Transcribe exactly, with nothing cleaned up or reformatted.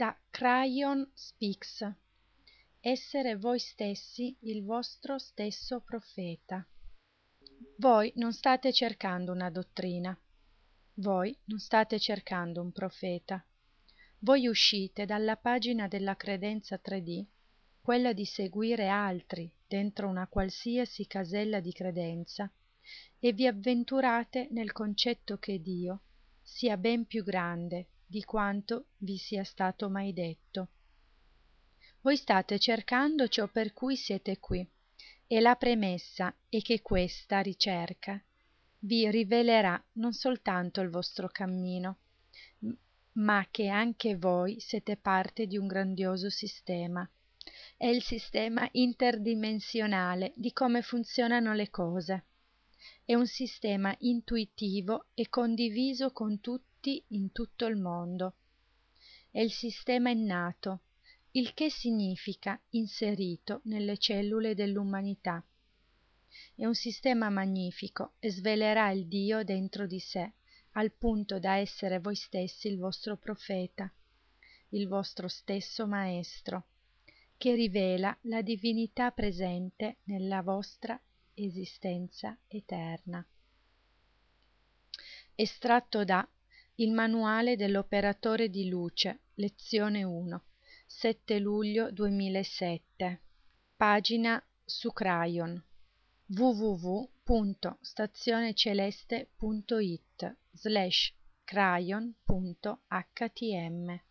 da Crayon Speaks. Essere voi stessi il vostro stesso profeta. Voi non state cercando una dottrina. Voi non state cercando un profeta. Voi uscite dalla pagina della credenza tre D, quella di seguire altri dentro una qualsiasi casella di credenza, e vi avventurate nel concetto che Dio sia ben più grande di quanto vi sia stato mai detto. Voi state cercando ciò per cui siete qui, e la premessa è che questa ricerca vi rivelerà non soltanto il vostro cammino, ma che anche voi siete parte di un grandioso sistema. È il sistema interdimensionale di come funzionano le cose. È un sistema intuitivo e condiviso con tutti in tutto il mondo. È il sistema innato, il che significa inserito nelle cellule dell'umanità. È un sistema magnifico e svelerà il Dio dentro di sé, al punto da essere voi stessi il vostro profeta, il vostro stesso maestro, che rivela la divinità presente nella vostra esistenza eterna. Estratto da Il manuale dell'operatore di luce, lezione uno, sette luglio duemilasette, pagina su Crayon, w w w punto stazioneceleste punto it slash crayon punto h t m.